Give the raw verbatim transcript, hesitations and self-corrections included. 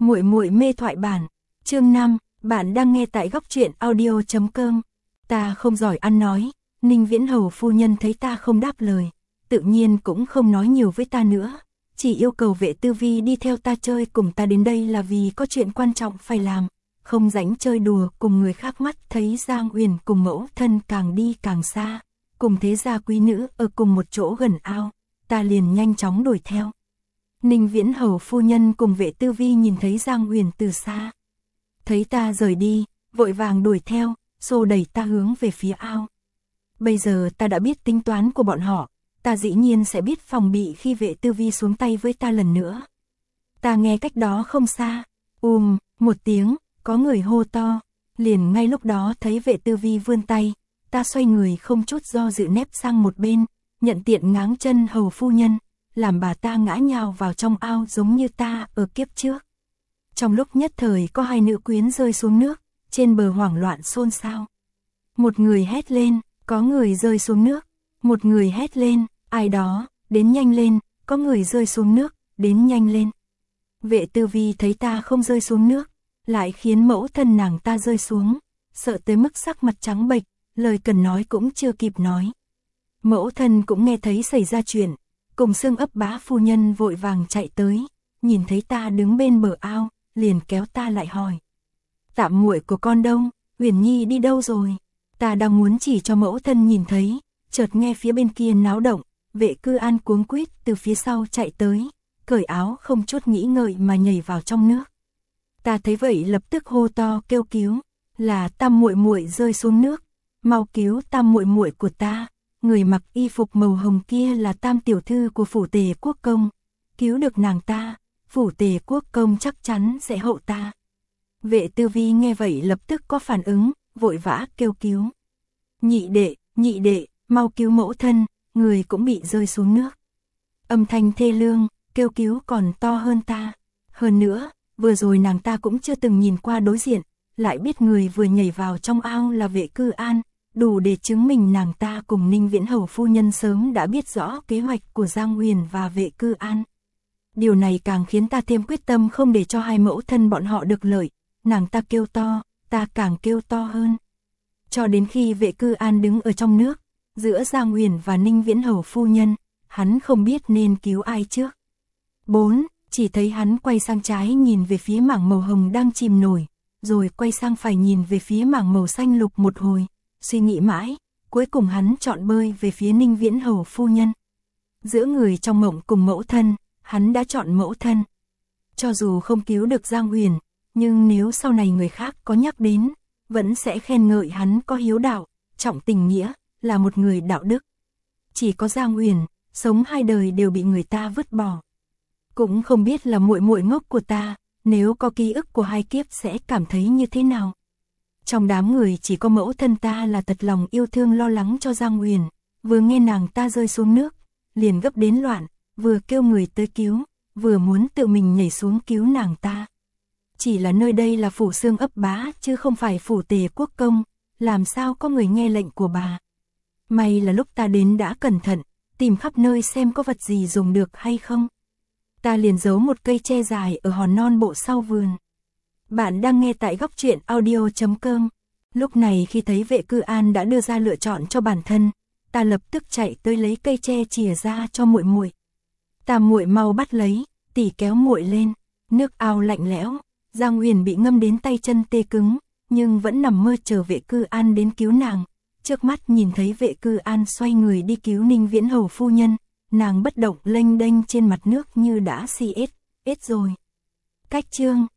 Muội muội mê thoại bản, chương năm, bạn đang nghe tại góc truyện audio chấm com. Ta không giỏi ăn nói, Ninh Viễn Hầu phu nhân thấy ta không đáp lời, tự nhiên cũng không nói nhiều với ta nữa, chỉ yêu cầu Vệ Tư Vi đi theo ta chơi cùng ta đến đây là vì có chuyện quan trọng phải làm, không rảnh chơi đùa cùng người khác. Mắt thấy Giang Uyển cùng mẫu thân càng đi càng xa, cùng thế gia quý nữ ở cùng một chỗ gần ao, ta liền nhanh chóng đuổi theo. Ninh Viễn Hầu phu nhân cùng Vệ Tư Vi nhìn thấy Giang Uyển từ xa, thấy ta rời đi, vội vàng đuổi theo, xô đẩy ta hướng về phía ao. Bây giờ ta đã biết tính toán của bọn họ, ta dĩ nhiên sẽ biết phòng bị khi Vệ Tư Vi xuống tay với ta lần nữa. Ta nghe cách đó không xa, ùm, một tiếng, có người hô to, liền ngay lúc đó thấy Vệ Tư Vi vươn tay, ta xoay người không chút do dự nép sang một bên, nhận tiện ngáng chân hầu phu nhân, làm bà ta ngã nhào vào trong ao giống như ta ở kiếp trước. Trong lúc nhất thời có hai nữ quyến rơi xuống nước, trên bờ hoảng loạn xôn xao. Một người hét lên, có người rơi xuống nước, một người hét lên, ai đó, đến nhanh lên, có người rơi xuống nước, đến nhanh lên. Vệ Tư Vi thấy ta không rơi xuống nước, lại khiến mẫu thân nàng ta rơi xuống, sợ tới mức sắc mặt trắng bệch, lời cần nói cũng chưa kịp nói. Mẫu thân cũng nghe thấy xảy ra chuyện, cùng Xương Ấp Bá phu nhân vội vàng chạy tới, nhìn thấy ta đứng bên bờ ao, liền kéo ta lại hỏi: Tạm muội của con đâu, Uyển Nhi đi đâu rồi? Ta đang muốn chỉ cho mẫu thân nhìn thấy, chợt nghe phía bên kia náo động, Vệ Cư An cuống quýt từ phía sau chạy tới, cởi áo không chút nghĩ ngợi mà nhảy vào trong nước. Ta thấy vậy lập tức hô to kêu cứu, là Tam muội muội rơi xuống nước, mau cứu Tam muội muội của ta. Người mặc y phục màu hồng kia là Tam tiểu thư của phủ Tề Quốc công, cứu được nàng ta, phủ Tề Quốc công chắc chắn sẽ hộ ta. Vệ Tư Vi nghe vậy lập tức có phản ứng, vội vã kêu cứu. Nhị đệ, nhị đệ, mau cứu mẫu thân, người cũng bị rơi xuống nước. Âm thanh thê lương, kêu cứu còn to hơn ta. Hơn nữa, vừa rồi nàng ta cũng chưa từng nhìn qua đối diện, lại biết người vừa nhảy vào trong ao là Vệ Cư An, đủ để chứng minh nàng ta cùng Ninh Viễn Hầu phu nhân sớm đã biết rõ kế hoạch của Giang Uyển và Vệ Cư An. Điều này càng khiến ta thêm quyết tâm không để cho hai mẫu thân bọn họ được lợi, nàng ta kêu to, ta càng kêu to hơn. Cho đến khi Vệ Cư An đứng ở trong nước, giữa Giang Uyển và Ninh Viễn Hầu phu nhân, hắn không biết nên cứu ai trước. bốn. Chỉ thấy hắn quay sang trái nhìn về phía mảng màu hồng đang chìm nổi, rồi quay sang phải nhìn về phía mảng màu xanh lục một hồi, suy nghĩ mãi, cuối cùng hắn chọn bơi về phía Ninh Viễn Hầu phu nhân. Giữa người trong mộng cùng mẫu thân, hắn đã chọn mẫu thân. Cho dù không cứu được Giang Uyển, nhưng nếu sau này người khác có nhắc đến, vẫn sẽ khen ngợi hắn có hiếu đạo, trọng tình nghĩa, là một người đạo đức. Chỉ có Giang Uyển, sống hai đời đều bị người ta vứt bỏ. Cũng không biết là muội muội ngốc của ta, nếu có ký ức của hai kiếp sẽ cảm thấy như thế nào. Trong đám người chỉ có mẫu thân ta là thật lòng yêu thương lo lắng cho Giang Uyển, vừa nghe nàng ta rơi xuống nước, liền gấp đến loạn, vừa kêu người tới cứu, vừa muốn tự mình nhảy xuống cứu nàng ta. Chỉ là nơi đây là phủ Xương Ấp Bá chứ không phải phủ Tề Quốc công, làm sao có người nghe lệnh của bà. May là lúc ta đến đã cẩn thận, tìm khắp nơi xem có vật gì dùng được hay không. Ta liền giấu một cây tre dài ở hòn non bộ sau vườn. Bạn đang nghe tại góc truyện audio chấm com. Lúc này khi thấy Vệ Cư An đã đưa ra lựa chọn cho bản thân, ta lập tức chạy tới lấy cây tre chìa ra cho muội muội. Tam muội mau bắt lấy, tỷ kéo muội lên. Nước ao lạnh lẽo, Giang Uyển bị ngâm đến tay chân tê cứng, nhưng vẫn nằm mơ chờ Vệ Cư An đến cứu nàng. Trước mắt nhìn thấy Vệ Cư An xoay người đi cứu Ninh Viễn Hầu phu nhân, nàng bất động lênh đênh trên mặt nước như đã si ết, ết rồi. Cách chương